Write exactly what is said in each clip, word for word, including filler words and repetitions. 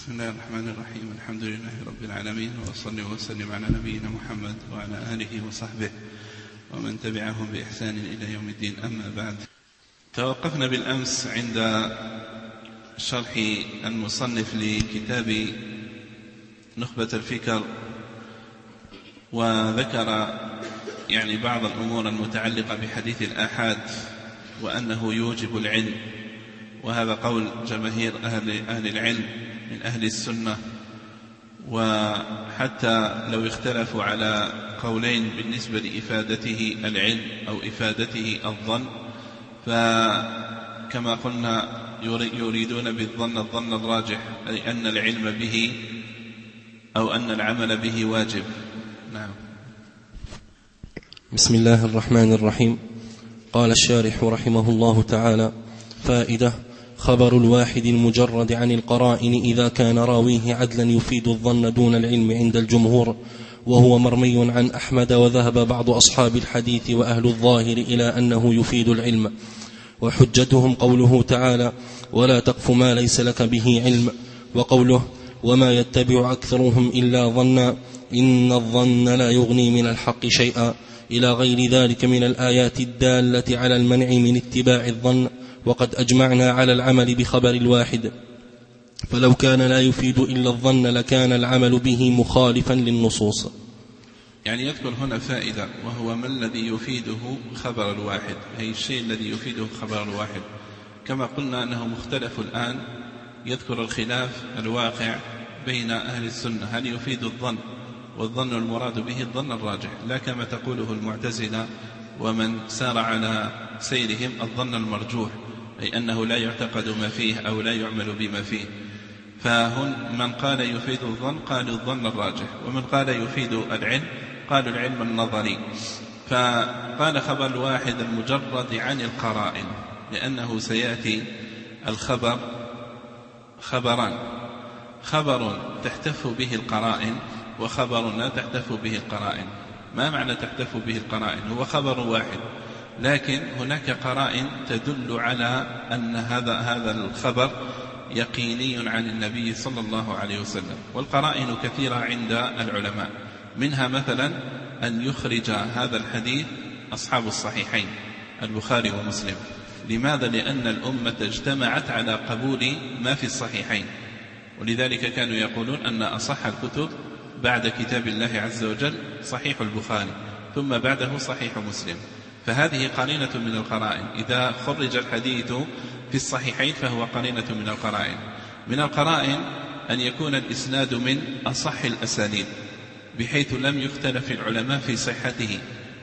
بسم الله الرحمن الرحيم. الحمد لله رب العالمين، وأصلي وسلم على نبينا محمد وعلى آله وصحبه ومن تبعهم بإحسان إلى يوم الدين. أما بعد، توقفنا بالأمس عند شرح المصنف لكتاب نخبة الفكر، وذكر يعني بعض الأمور المتعلقة بحديث الآحاد وأنه يوجب العلم، وهذا قول جماهير أهل, أهل العلم من أهل السنة. وحتى لو اختلفوا على قولين بالنسبة لإفادته العلم أو إفادته الظن، فكما قلنا يريدون بالظن الظن الراجح، أي أن العلم به أو أن العمل به واجب. نعم. بسم الله الرحمن الرحيم. قال الشارح رحمه الله تعالى: فائدة: خبر الواحد المجرد عن القرائن إذا كان راويه عدلا يفيد الظن دون العلم عند الجمهور، وهو مرمي عن أحمد، وذهب بعض أصحاب الحديث وأهل الظاهر إلى أنه يفيد العلم. وحجتهم قوله تعالى: ولا تقف ما ليس لك به علم، وقوله: وما يتبع أكثرهم إلا ظنا إن الظن لا يغني من الحق شيئا، إلى غير ذلك من الآيات الدالة على المنع من اتباع الظن. وقد أجمعنا على العمل بخبر الواحد، فلو كان لا يفيد إلا الظن لكان العمل به مخالفا للنصوص. يعني يذكر هنا فائدة، وهو ما الذي يفيده خبر الواحد، أي الشيء الذي يفيده خبر الواحد. كما قلنا أنه مختلف الآن، يذكر الخلاف الواقع بين أهل السنة، هل يفيد الظن، والظن المراد به الظن الراجح، لا كما تقوله المعتزلة ومن سار على سيرهم الظن المرجوح، أي أنه لا يعتقد ما فيه أو لا يعمل بما فيه. فهن من قال يفيد الظن قالوا الظن الراجح، ومن قال يفيد العلم قالوا العلم النظري. فقال خبر الواحد المجرد عن القرائن، لأنه سيأتي الخبر خبران: خبر تحتف به القرائن، وخبر لا تحتف به القرائن. ما معنى تحتف به القرائن؟ هو خبر واحد، لكن هناك قرائن تدل على أن هذا هذا الخبر يقيني عن النبي صلى الله عليه وسلم. والقرائن كثيرة عند العلماء، منها مثلا أن يخرج هذا الحديث أصحاب الصحيحين البخاري ومسلم. لماذا؟ لأن الأمة اجتمعت على قبول ما في الصحيحين، ولذلك كانوا يقولون أن أصح الكتب بعد كتاب الله عز وجل صحيح البخاري، ثم بعده صحيح مسلم. فهذه قرينة من القرائن، إذا خرج الحديث في الصحيحين فهو قرينة من القرائن. من القرائن أن يكون الإسناد من أصح الأسانيد، بحيث لم يختلف العلماء في صحته،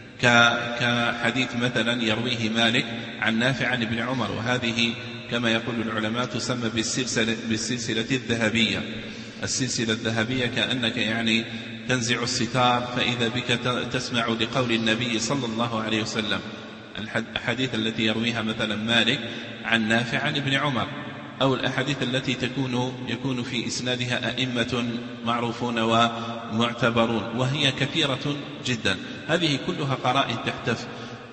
كحديث مثلا يرويه مالك عن نافع عن ابن عمر، وهذه كما يقول العلماء تسمى بالسلسلة, بالسلسلة الذهبية. السلسلة الذهبية كأنك يعني تنزع الستار فإذا بك تسمع لقول النبي صلى الله عليه وسلم. الحديث التي يرويها مثلا مالك عن نافع عن ابن عمر، أو الأحاديث التي تكون يكون في إسنادها أئمة معروفون ومعتبرون، وهي كثيرة جدا. هذه كلها قرائن تحتف.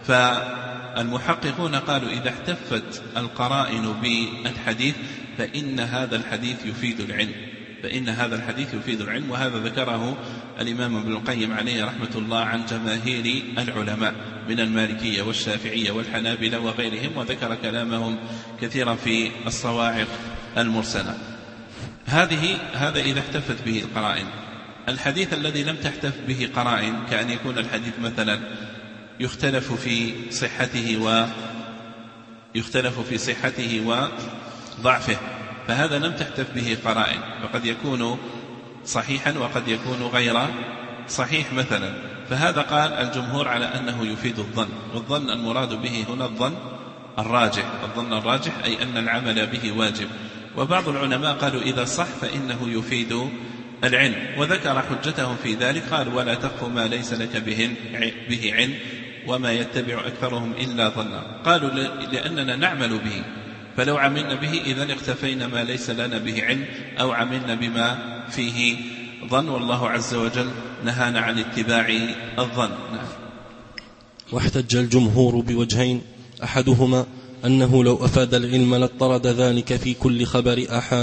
فالمحققون قالوا إذا احتفت القرائن بالحديث فإن هذا الحديث يفيد العلم، فإن هذا الحديث يفيد العلم. وهذا ذكره الإمام ابن القيم عليه رحمة الله عن جماهير العلماء من المالكية والشافعية والحنابلة وغيرهم، وذكر كلامهم كثيرا في الصواعق المرسلة. هذه هذا إذا احتفت به القرائن. الحديث الذي لم تحتف به قرائن، كأن يكون الحديث مثلا يختلف في صحته ويختلف في صحته وضعفه، فهذا لم تحتف به قرائن، فقد يكون صحيحا وقد يكون غير صحيح مثلا. فهذا قال الجمهور على أنه يفيد الظن، والظن المراد به هنا الظن الراجح. الظن الراجح أي أن العمل به واجب. وبعض العلماء قالوا إذا صح فإنه يفيد العلم، وذكر حجتهم في ذلك، قال ولا تقف ما ليس لك به علم وما يتبع أكثرهم إلا ظنا. قالوا لأننا نعمل به، فلو عملنا به إذن اقتفينا ما ليس لنا به علم، أو عملنا بما فيه ظن، والله عز وجل نهانا عن اتباع الظن. نعم. واحتج الجمهور بوجهين: أحدهما أنه لو أفاد العلم لاضطرد ذلك في كل خبر أحد،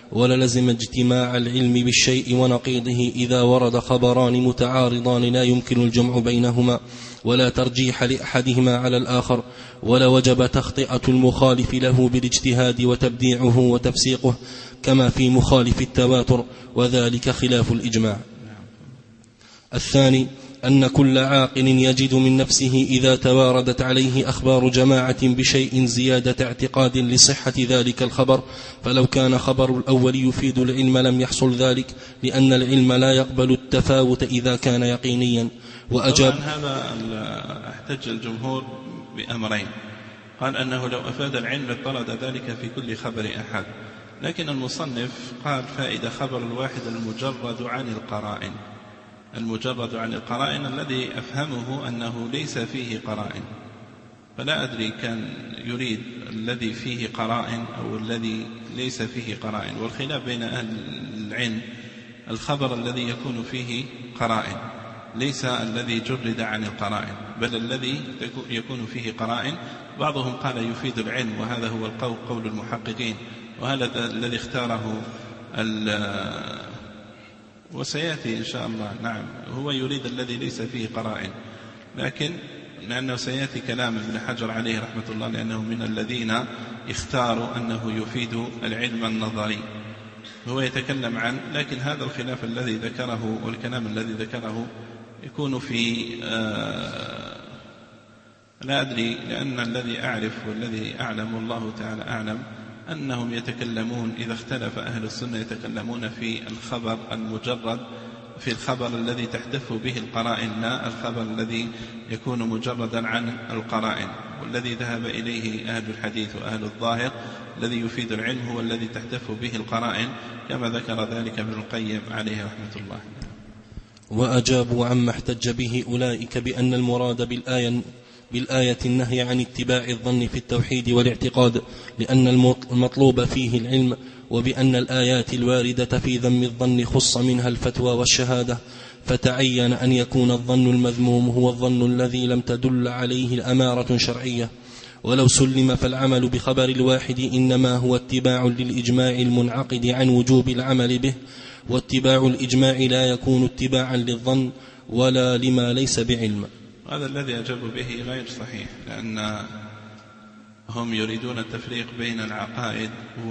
وللزم اجتماع العلم بالشيء ونقيضه إذا ورد خبران متعارضان لا يمكن الجمع بينهما ولا ترجيح لأحدهما على الآخر، ولوجب تخطئة المخالف له بالاجتهاد وتبديعه وتفسيقه كما في مخالف التواتر، وذلك خلاف الإجماع. الثاني أن كل عاقل يجد من نفسه إذا تواردت عليه أخبار جماعة بشيء زيادة اعتقاد لصحة ذلك الخبر، فلو كان خبر الأول يفيد العلم لم يحصل ذلك، لأن العلم لا يقبل التفاوت إذا كان يقينيا. وأجاب هذا احتج الجمهور بأمرين، قال أنه لو أفاد العلم اطرد ذلك في كل خبر أحد، لكن المصنف قال فائدة خبر الواحد المجرد عن القرائن، المجرد عن القرائن الذي أفهمه أنه ليس فيه قرائن، فلا أدري كان يريد الذي فيه قرائن أو الذي ليس فيه قرائن، والخلاف بين أهل العلم الخبر الذي يكون فيه قرائن ليس الذي جرد عن القرائن، بل الذي يكون فيه قرائن. بعضهم قال يفيد العلم، وهذا هو القول قول المحققين، وهذا الذي اختاره وسيأتي إن شاء الله. نعم، هو يريد الذي ليس فيه قرائن، لكن لأنه سيأتي كلام ابن حجر عليه رحمة الله، لأنه من الذين اختاروا أنه يفيد العلم النظري، هو يتكلم عن، لكن هذا الخلاف الذي ذكره والكلام الذي ذكره يكون في آه لا أدري، لأن الذي أعرف والذي أعلم الله تعالى أعلم أنهم يتكلمون إذا اختلف أهل السنة يتكلمون في الخبر المجرد، في الخبر الذي تحتف به القرائن، لا الخبر الذي يكون مجردا عن القرائن. والذي ذهب إليه أهل الحديث وأهل الظاهر الذي يفيد العلم هو الذي تحتف به القرائن، كما ذكر ذلك ابن القيم عليه رحمة الله. وأجابوا عما احتج به أولئك بأن المراد بالآية بالآية النهي عن اتباع الظن في التوحيد والاعتقاد، لأن المطلوب فيه العلم، وبأن الآيات الواردة في ذم الظن خص منها الفتوى والشهادة، فتعين أن يكون الظن المذموم هو الظن الذي لم تدل عليه الأمارة شرعية. ولو سلم فالعمل بخبر الواحد إنما هو اتباع للإجماع المنعقد عن وجوب العمل به، واتباع الإجماع لا يكون اتباعا للظن ولا لما ليس بعلم. هذا الذي أجابوا به غير صحيح، لأن هم يريدون التفريق بين العقائد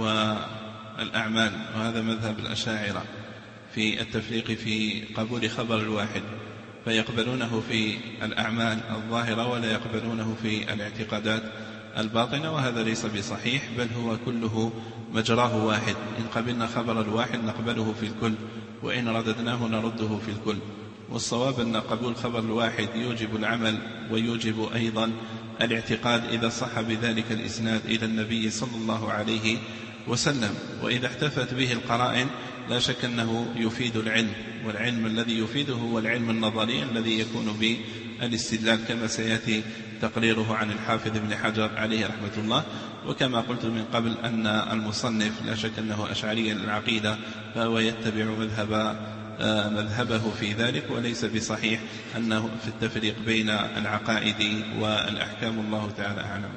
والأعمال، وهذا مذهب الأشاعرة في التفريق في قبول خبر الواحد، فيقبلونه في الأعمال الظاهرة ولا يقبلونه في الاعتقادات الباطنة، وهذا ليس بصحيح، بل هو كله مجراه واحد، إن قبلنا خبر الواحد نقبله في الكل، وإن رددناه نرده في الكل. والصواب أن قبول خبر الواحد يوجب العمل ويوجب أيضا الاعتقاد إذا صح بذلك الإسناد إلى النبي صلى الله عليه وسلم. وإذا احتفت به القرائن لا شك أنه يفيد العلم، والعلم الذي يفيده هو العلم النظري الذي يكون بالاستدلال، كما سيأتي تقريره عن الحافظ ابن حجر عليه رحمة الله. وكما قلت من قبل أن المصنف لا شك أنه أشعري العقيدة، فهو يتبع مذهب مذهبه في ذلك، وليس بصحيح أنه في التفريق بين العقائد والأحكام، الله تعالى أعلم.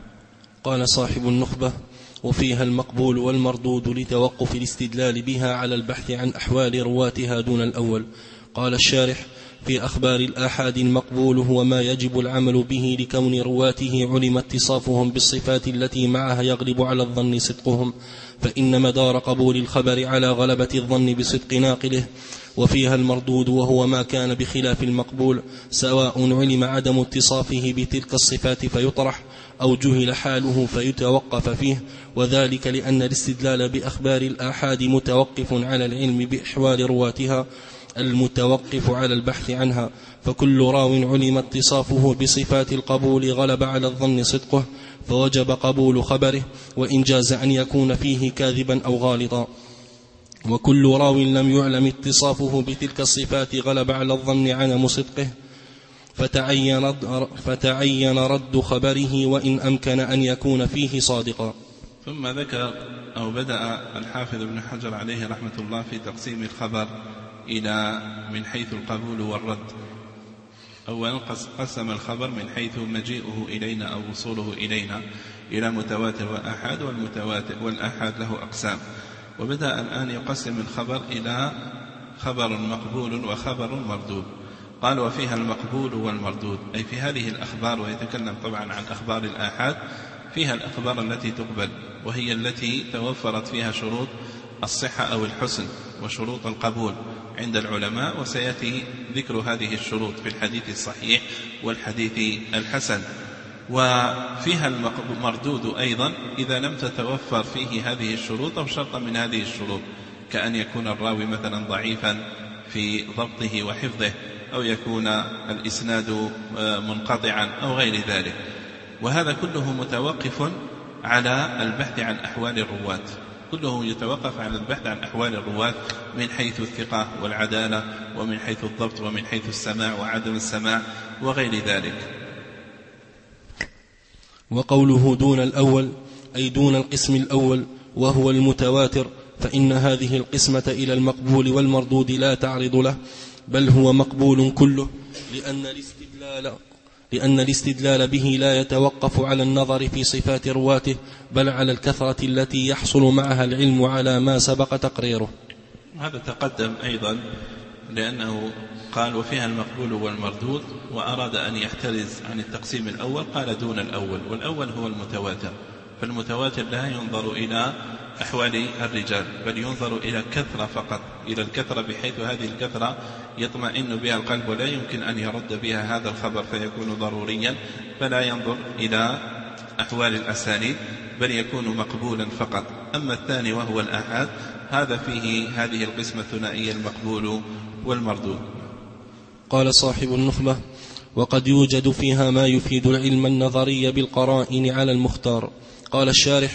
قال صاحب النخبة: وفيها المقبول والمردود لتوقف الاستدلال بها على البحث عن أحوال رواتها دون الأول. قال الشارح: في أخبار الآحاد المقبول هو ما يجب العمل به لكون رواته علم اتصافهم بالصفات التي معها يغلب على الظن صدقهم، فإن مدار قبول الخبر على غلبة الظن بصدق ناقله. وفيها المردود وهو ما كان بخلاف المقبول، سواء علم عدم اتصافه بتلك الصفات فيطرح، أو جهل حاله فيتوقف فيه، وذلك لأن الاستدلال بأخبار الآحاد متوقف على العلم بأحوال رواتها المتوقف على البحث عنها، فكل راو علم اتصافه بصفات القبول غلب على الظن صدقه، فوجب قبول خبره، وإن جاز أن يكون فيه كاذبا أو غالطا. وكل راو لم يعلم اتصافه بتلك الصفات غلب على الظن عدم صدقه، فتعين رد, فتعين رد خبره وإن أمكن أن يكون فيه صادقا. ثم ذكر أو بدأ الحافظ ابن حجر عليه رحمة الله في تقسيم الخبر إلى من حيث القبول والرد. أولا قسم الخبر من حيث مجيئه إلينا أو وصوله إلينا إلى متواتر وأحاد، والمتواتر والأحاد له أقسام. وبدأ الآن يقسم الخبر إلى خبر مقبول وخبر مردود. قال وفيها المقبول والمردود، أي في هذه الأخبار، ويتكلم طبعا عن أخبار الآحاد، فيها الأخبار التي تقبل وهي التي توفرت فيها شروط الصحة أو الحسن وشروط القبول عند العلماء، وسيأتي ذكر هذه الشروط في الحديث الصحيح والحديث الحسن. وفيها المردود أيضا إذا لم تتوفر فيه هذه الشروط أو شرط من هذه الشروط، كأن يكون الراوي مثلا ضعيفا في ضبطه وحفظه، أو يكون الإسناد منقطعا أو غير ذلك. وهذا كله متوقف على البحث عن أحوال الرواة، كله يتوقف على البحث عن أحوال الرواة من حيث الثقة والعدالة، ومن حيث الضبط، ومن حيث السماع وعدم السماع وغير ذلك. وقوله دون الأول أي دون القسم الأول وهو المتواتر، فإن هذه القسمة إلى المقبول والمردود لا تعرض له، بل هو مقبول كله، لأن الاستدلال, لأن الاستدلال به لا يتوقف على النظر في صفات رواته، بل على الكثرة التي يحصل معها العلم على ما سبق تقريره. هذا تقدم أيضا، لأنه قال وفيها المقبول والمردود، وأراد أن يحترز عن التقسيم الأول، قال دون الأول، والأول هو المتواتر. فالمتواتر لا ينظر إلى أحوال الرجال، بل ينظر إلى كثرة فقط، إلى الكثرة، بحيث هذه الكثرة يطمئن بها القلب، ولا يمكن أن يرد بها هذا الخبر فيكون ضروريا، فلا ينظر إلى أحوال الأسانيد، بل يكون مقبولا فقط. أما الثاني وهو الآحاد، هذا فيه هذه القسمة الثنائية المقبول والمردود. قال صاحب النخبة: وقد يوجد فيها ما يفيد العلم النظري بالقرائن على المختار. قال الشارح: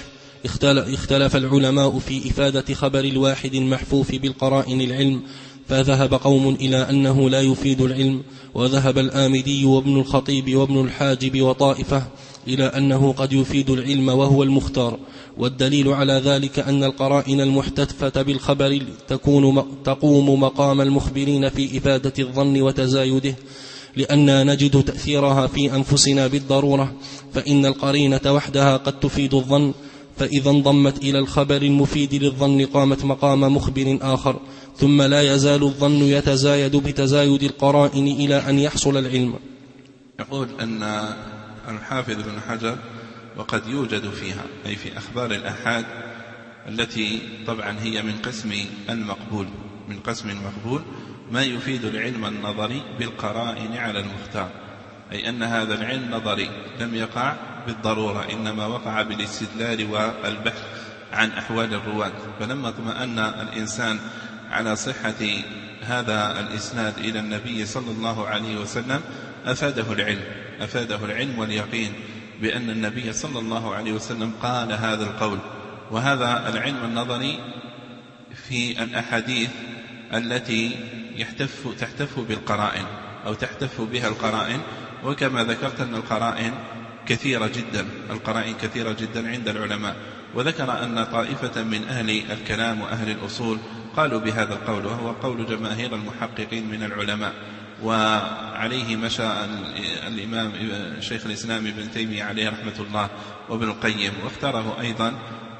اختلف العلماء في إفادة خبر الواحد المحفوف بالقرائن العلم، فذهب قوم إلى أنه لا يفيد العلم، وذهب الآمدي وابن الخطيب وابن الحاجب وطائفة إلى أنه قد يفيد العلم وهو المختار. والدليل على ذلك أن القرائن المحتفة بالخبر تكون تقوم مقام المخبرين في إفادة الظن وتزايده، لأننا نجد تأثيرها في أنفسنا بالضرورة، فإن القرينة وحدها قد تفيد الظن، فإذا انضمت إلى الخبر المفيد للظن قامت مقام مخبر آخر، ثم لا يزال الظن يتزايد بتزايد القرائن إلى أن يحصل العلم. يقول أن الحافظ بن حجر: وقد يوجد فيها، أي في أخبار الآحاد التي طبعا هي من قسم المقبول، من قسم المقبول ما يفيد العلم النظري بالقرائن على المختار، أي أن هذا العلم نظري لم يقع بالضرورة، إنما وقع بالاستدلال والبحث عن أحوال الرواة. فلما اطمأن الإنسان على صحة هذا الإسناد إلى النبي صلى الله عليه وسلم أفاده العلم، أفاده العلم واليقين بأن النبي صلى الله عليه وسلم قال هذا القول. وهذا العلم النظري في الأحاديث التي يحتف تحتف بالقرائن أو تحتف بها القرائن، وكما ذكرت أن القرائن كثيرة جدا، القرائن كثيرة جدا عند العلماء. وذكر أن طائفة من أهل الكلام وأهل الأصول قالوا بهذا القول، وهو قول جماهير المحققين من العلماء، وعليه مشى الإمام شيخ الإسلام ابن تيمية عليه رحمة الله وابن القيم، واختاره أيضا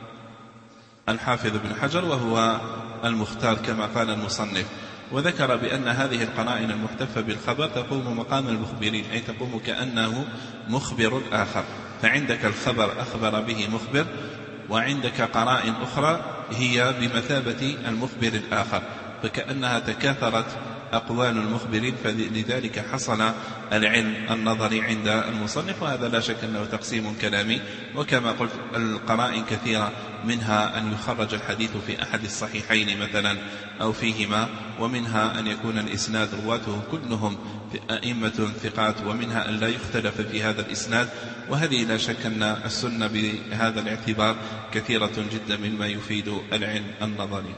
الحافظ بن حجر وهو المختار كما قال المصنف. وذكر بأن هذه القرائن المحتفة بالخبر تقوم مقام المخبرين، أي تقوم كأنه مخبر آخر، فعندك الخبر أخبر به مخبر، وعندك قرائن أخرى هي بمثابة المخبر الآخر، فكأنها تكاثرت أقوال المخبرين، فلذلك حصل العلم النظري عند المصنف. وهذا لا شك أنه تقسيم كلامي، وكما قلت القرائن كثيرة، منها أن يخرج الحديث في أحد الصحيحين مثلا أو فيهما، ومنها أن يكون الإسناد رواته كلهم أئمة ثقات، ومنها أن لا يختلف في هذا الإسناد. وهذه لا شك أن السنة بهذا الاعتبار كثيرة جدا مما يفيد العلم النظري.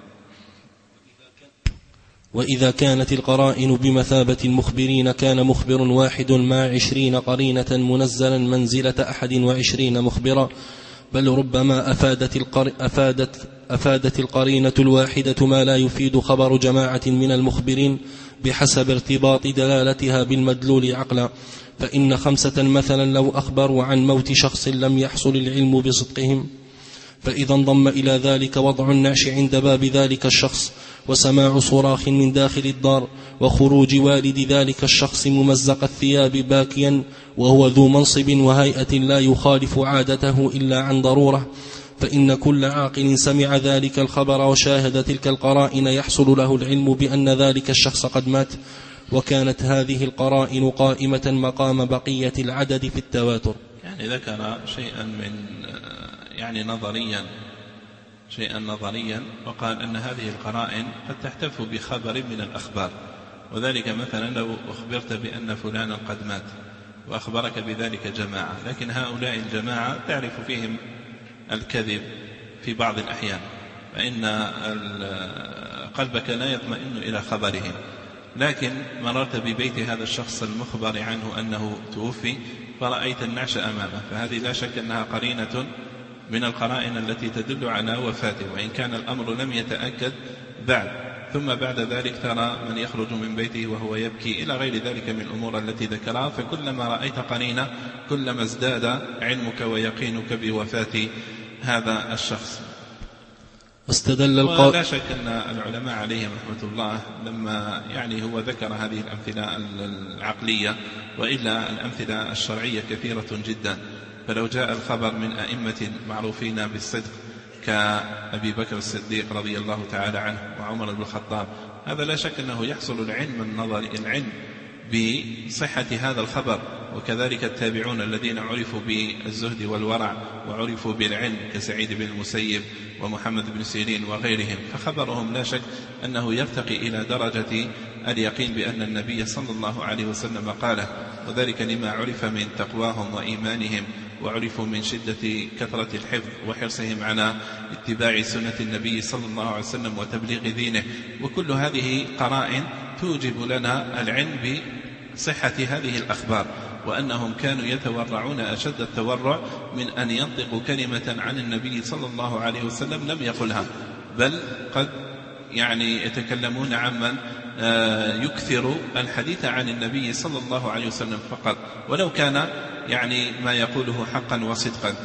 وإذا كانت القرائن بمثابة المخبرين كان مخبر واحد مع عشرين قرينة منزلا منزلة أحد وعشرين مخبرا، بل ربما أفادت, القر... أفادت, أفادت القرينة الواحدة ما لا يفيد خبر جماعة من المخبرين بحسب ارتباط دلالتها بالمدلول عقلا. فإن خمسة مثلا لو أخبروا عن موت شخص لم يحصل العلم بصدقهم، فإذا انضم إلى ذلك وضع النعش عند باب ذلك الشخص وسماع صراخ من داخل الدار وخروج والد ذلك الشخص ممزق الثياب باكيا وهو ذو منصب وهيئة لا يخالف عادته إلا عن ضرورة، فإن كل عاقل سمع ذلك الخبر وشاهد تلك القرائن يحصل له العلم بأن ذلك الشخص قد مات. وكانت هذه القرائن قائمة مقام بقية العدد في التواتر. يعني ذكر شيئا من يعني نظريا شيئا نظريا وقال أن هذه القرائن قد تحتف بخبر من الأخبار، وذلك مثلا لو أخبرت بأن فلانا قد مات وأخبرك بذلك جماعة، لكن هؤلاء الجماعة تعرف فيهم الكذب في بعض الأحيان، فإن قلبك لا يطمئن إلى خبرهم، لكن مررت ببيت هذا الشخص المخبر عنه أنه توفي فرأيت النعش أمامه، فهذه لا شك أنها قرينة من القرائن التي تدل على وفاته، وإن كان الأمر لم يتأكد بعد. ثم بعد ذلك ترى من يخرج من بيته وهو يبكي إلى غير ذلك من الأمور التي ذكرها، فكلما رأيت قرينة كلما ازداد علمك ويقينك بوفاة هذا الشخص. واستدل القائل ولا شك أن العلماء عليهم رحمة الله لما يعني هو ذكر هذه الأمثلة العقلية، وإلا الأمثلة الشرعية كثيرة جدا، فلو جاء الخبر من أئمة معروفين بالصدق كأبي بكر الصديق رضي الله تعالى عنه وعمر بن الخطاب، هذا لا شك أنه يحصل العلم النظري العلم بصحة هذا الخبر، وكذلك التابعون الذين عرفوا بالزهد والورع وعرفوا بالعلم كسعيد بن المسيب ومحمد بن سيرين وغيرهم، فخبرهم لا شك أنه يرتقي إلى درجة اليقين بأن النبي صلى الله عليه وسلم قاله، وذلك لما عرف من تقواهم وإيمانهم، وعرفوا من شدة كثرة الحفظ وحرصهم على اتباع سنة النبي صلى الله عليه وسلم وتبليغ دينه. وكل هذه قرائن توجب لنا العلم بصحة هذه الأخبار، وأنهم كانوا يتورعون أشد التورع من أن ينطقوا كلمة عن النبي صلى الله عليه وسلم لم يقلها، بل قد يعني يتكلمون عمن يكثر الحديث عن النبي صلى الله عليه وسلم فقط، ولو كان يعني ما يقوله حقا وصدقا،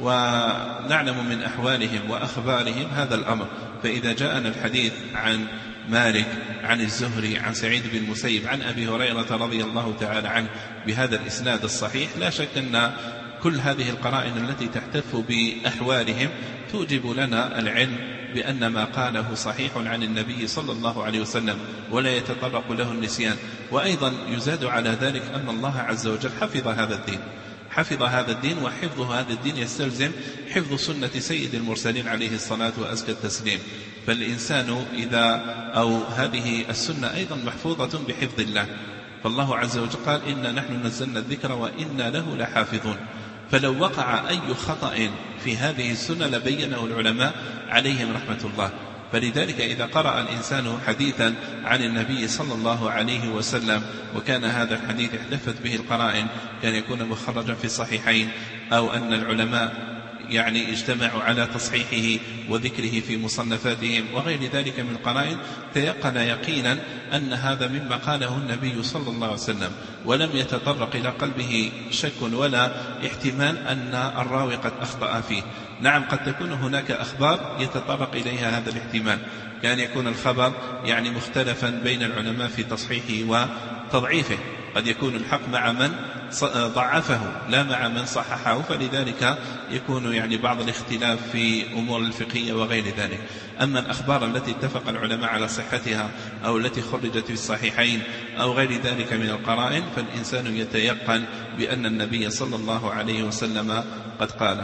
ونعلم من أحوالهم وأخبارهم هذا الأمر. فإذا جاءنا الحديث عن مالك عن الزهري عن سعيد بن المسيب عن أبي هريرة رضي الله تعالى عنه بهذا الإسناد الصحيح، لا شك أن كل هذه القرائن التي تحتف بأحوالهم توجب لنا العلم بأن ما قاله صحيح عن النبي صلى الله عليه وسلم ولا يتطرق له النسيان. وأيضا يزاد على ذلك أن الله عز وجل حفظ هذا الدين حفظ هذا الدين وحفظ هذا الدين يستلزم حفظ سنة سيد المرسلين عليه الصلاة وأزكى التسليم، فالإنسان إذا أو هذه السنة أيضا محفوظة بحفظ الله، فالله عز وجل قال إنا نحن نزلنا الذكر وإنا له لحافظون، فلو وقع أي خطأ في هذه السنة لبينه العلماء عليهم رحمة الله. فلذلك إذا قرأ الإنسان حديثا عن النبي صلى الله عليه وسلم وكان هذا الحديث احتفت به القرائن، كان يكون مخرجا في الصحيحين أو أن العلماء يعني اجتمعوا على تصحيحه وذكره في مصنفاتهم وغير ذلك من القرائن، تيقن يقينا أن هذا مما قاله النبي صلى الله عليه وسلم، ولم يتطرق إلى قلبه شك ولا احتمال أن الراوي قد أخطأ فيه. نعم قد تكون هناك أخبار يتطرق إليها هذا الاحتمال، كان يكون الخبر يعني مختلفا بين العلماء في تصحيحه وتضعيفه، قد يكون الحق مع من ضعفه لا مع من صححه، فلذلك يكون يعني بعض الاختلاف في أمور الفقهية وغير ذلك. أما الأخبار التي اتفق العلماء على صحتها أو التي خرجت في الصحيحين أو غير ذلك من القرائن، فالإنسان يتيقن بأن النبي صلى الله عليه وسلم قد قاله.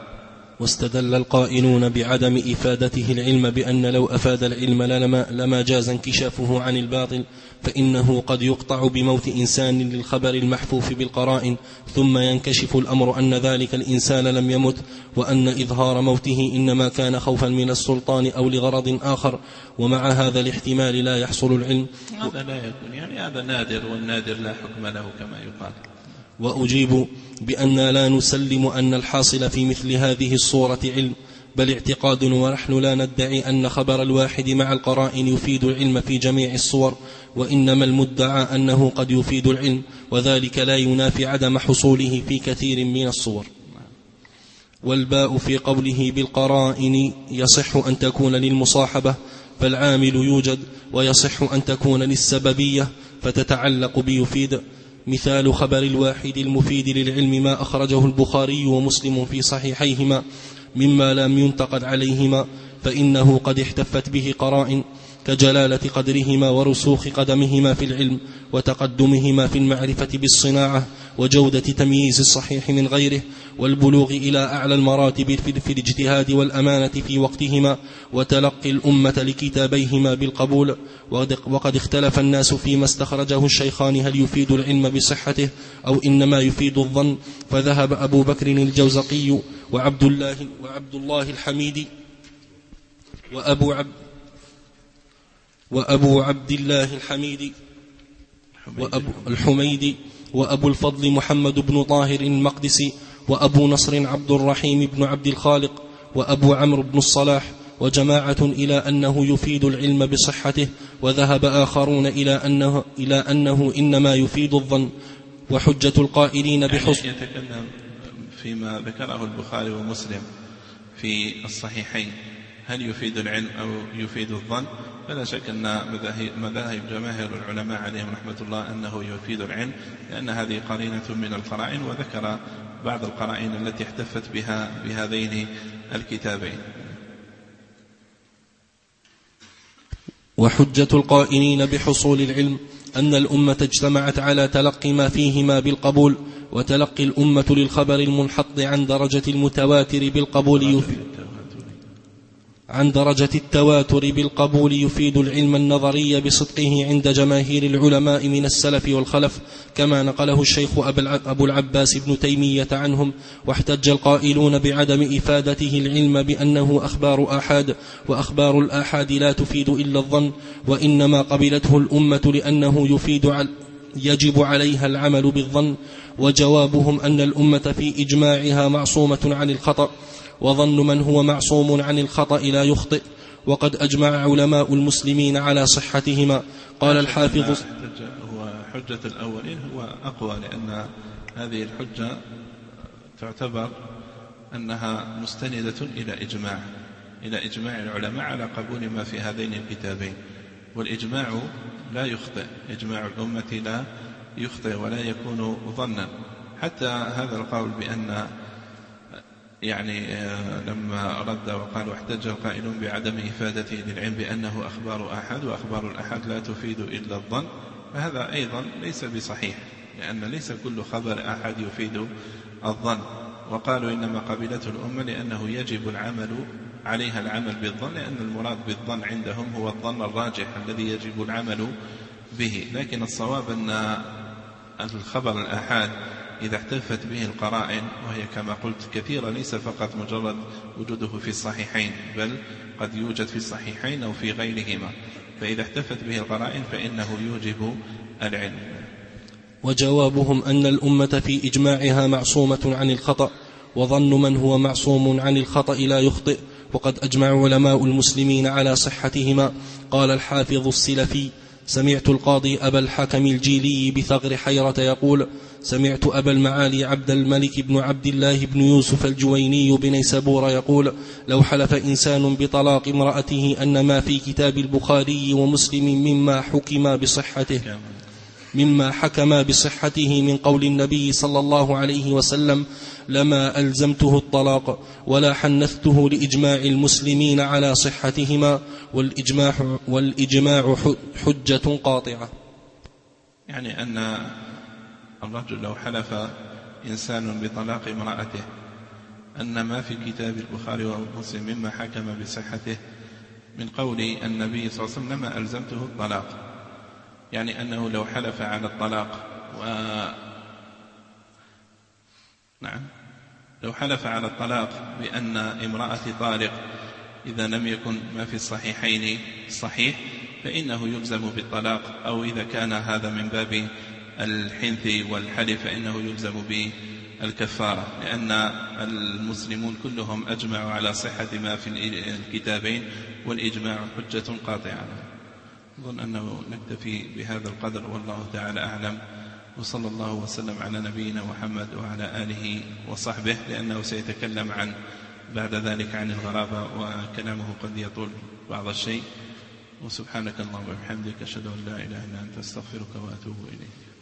واستدل القائلون بعدم إفادته العلم بأن لو أفاد العلم لما, لما جاز انكشافه عن الباطل، فإنه قد يقطع بموت إنسان للخبر المحفوف بالقرائن، ثم ينكشف الأمر أن ذلك الإنسان لم يمت، وأن إظهار موته إنما كان خوفا من السلطان أو لغرض آخر، ومع هذا الاحتمال لا يحصل العلم. هذا لا يكون، يعني هذا نادر، والنادر لا حكم له كما يقال. وأجيب بأن لا نسلم أن الحاصل في مثل هذه الصورة علم، بل اعتقاد، ونحن لا ندعي أن خبر الواحد مع القرائن يفيد العلم في جميع الصور، وإنما المدعى أنه قد يفيد العلم، وذلك لا ينافي عدم حصوله في كثير من الصور. والباء في قوله بالقرائن يصح أن تكون للمصاحبة فالعامل يوجد، ويصح أن تكون للسببية فتتعلق بيفيد. مثال خبر الواحد المفيد للعلم ما أخرجه البخاري ومسلم في صحيحيهما مما لم ينتقد عليهما، فإنه قد احتفت به قرائن كجلالة قدرهما ورسوخ قدمهما في العلم وتقدمهما في المعرفة بالصناعة وجودة تمييز الصحيح من غيره والبلوغ إلى أعلى المراتب في الاجتهاد والأمانة في وقتهما وتلقي الأمة لكتابيهما بالقبول. وقد اختلف الناس فيما استخرجه الشيخان هل يفيد العلم بصحته أو إنما يفيد الظن، فذهب أبو بكر الجوزقي وعبد الله, وعبد الله الحميدي وأبو عبد وأبو عبد الله الحميدي وأبو الحميدي وأبو الفضل محمد بن طاهر المقدسي وأبو نصر عبد الرحيم بن عبد الخالق وأبو عمرو بن الصلاح وجماعة إلى أنه يفيد العلم بصحته، وذهب آخرون إلى أنه, إلى أنه إنما يفيد الظن. وحجة القائلين بحسن يعني يتكلم فيما ذكره البخاري ومسلم في الصحيحين هل يفيد العلم أو يفيد الظن، فلا شك أن مذاهب جماهير العلماء عليهم رحمة الله أنه يفيد العلم، لأن هذه قرينة من القرائن، وذكر بعض القرائن التي احتفت بها بهذين الكتابين. وحجة القائلين بحصول العلم أن الأمة اجتمعت على تلقي ما فيهما بالقبول، وتلقي الأمة للخبر المنحط عن درجة المتواتر بالقبول يفيد عن درجة التواتر بالقبول يفيد العلم النظري بصدقه عند جماهير العلماء من السلف والخلف، كما نقله الشيخ أبو العباس ابن تيمية عنهم. واحتج القائلون بعدم إفادته العلم بأنه أخبار آحاد، وأخبار الآحاد لا تفيد إلا الظن، وإنما قبلته الأمة لأنه يفيد عل يجب عليها العمل بالظن. وجوابهم أن الأمة في إجماعها معصومة عن الخطأ، وظن من هو معصوم عن الخطأ لا يخطئ، وقد أجمع علماء المسلمين على صحتهما. قال الحافظ هو حجة الأولين هو أقوى، لأن هذه الحجة تعتبر أنها مستندة إلى إجماع إلى إجماع العلماء على قبول ما في هذين الكتابين، والإجماع لا يخطئ، إجماع الأمة لا يخطئ ولا يكون ظنا. حتى هذا القول بأن يعني لما رد وقال واحتج القائلون بعدم إفادته للعلم بأنه أخبار أحد، وأخبار الأحد لا تفيد إلا الظن، فهذا أيضا ليس بصحيح، لأن ليس كل خبر أحد يفيد الظن. وقالوا إنما قبلته الأمة لأنه يجب العمل عليها العمل بالظن، لأن المراد بالظن عندهم هو الظن الراجح الذي يجب العمل به. لكن الصواب أن الخبر الآحاد إذا احتفت به القرائن، وهي كما قلت كثيرة، ليس فقط مجرد وجوده في الصحيحين، بل قد يوجد في الصحيحين أو في غيرهما، فإذا احتفت به القرائن فإنه يوجب العلم. وجوابهم أن الأمة في إجماعها معصومة عن الخطأ، وظن من هو معصوم عن الخطأ لا يخطئ، وقد أجمع علماء المسلمين على صحتهما. قال الحافظ السلفي: سمعت القاضي أبا الحكم الجيلي بثغر حيرة يقول: سمعت أبا المعالي عبد الملك بن عبد الله بن يوسف الجويني بنيسابور يقول: لو حلف إنسان بطلاق امرأته أن ما في كتاب البخاري ومسلم مما حكم بصحته مما حكم بصحته من قول النبي صلى الله عليه وسلم لما ألزمته الطلاق، ولا حنثته لإجماع المسلمين على صحتهما، والإجماع, والإجماع حجة قاطعة. يعني أن الرجل لو حلف إنسان بطلاق امرأته أن ما في كتاب البخاري ومسلم مما حكم بصحته من قول النبي صلى الله عليه وسلم لما ألزمته الطلاق، يعني أنه لو حلف على الطلاق و... نعم لو حلف على الطلاق بأن امرأتي طالق إذا لم يكن ما في الصحيحين صحيح فإنه يلزم بالطلاق، أو إذا كان هذا من باب الحنث والحلف فإنه يلزم بالكفارة، لأن المسلمون كلهم أجمعوا على صحة ما في الكتابين، والإجماع حجة قاطعة. أظن أنه نكتفي بهذا القدر، والله تعالى أعلم، وصلى الله وسلم على نبينا محمد وعلى آله وصحبه، لأنه سيتكلم عن بعد ذلك عن الغرابة وكلامه قد يطول بعض الشيء. وسبحانك اللهم وبحمدك أشهد أن لا إله إلا أنت أستغفرك وأتوب إليك.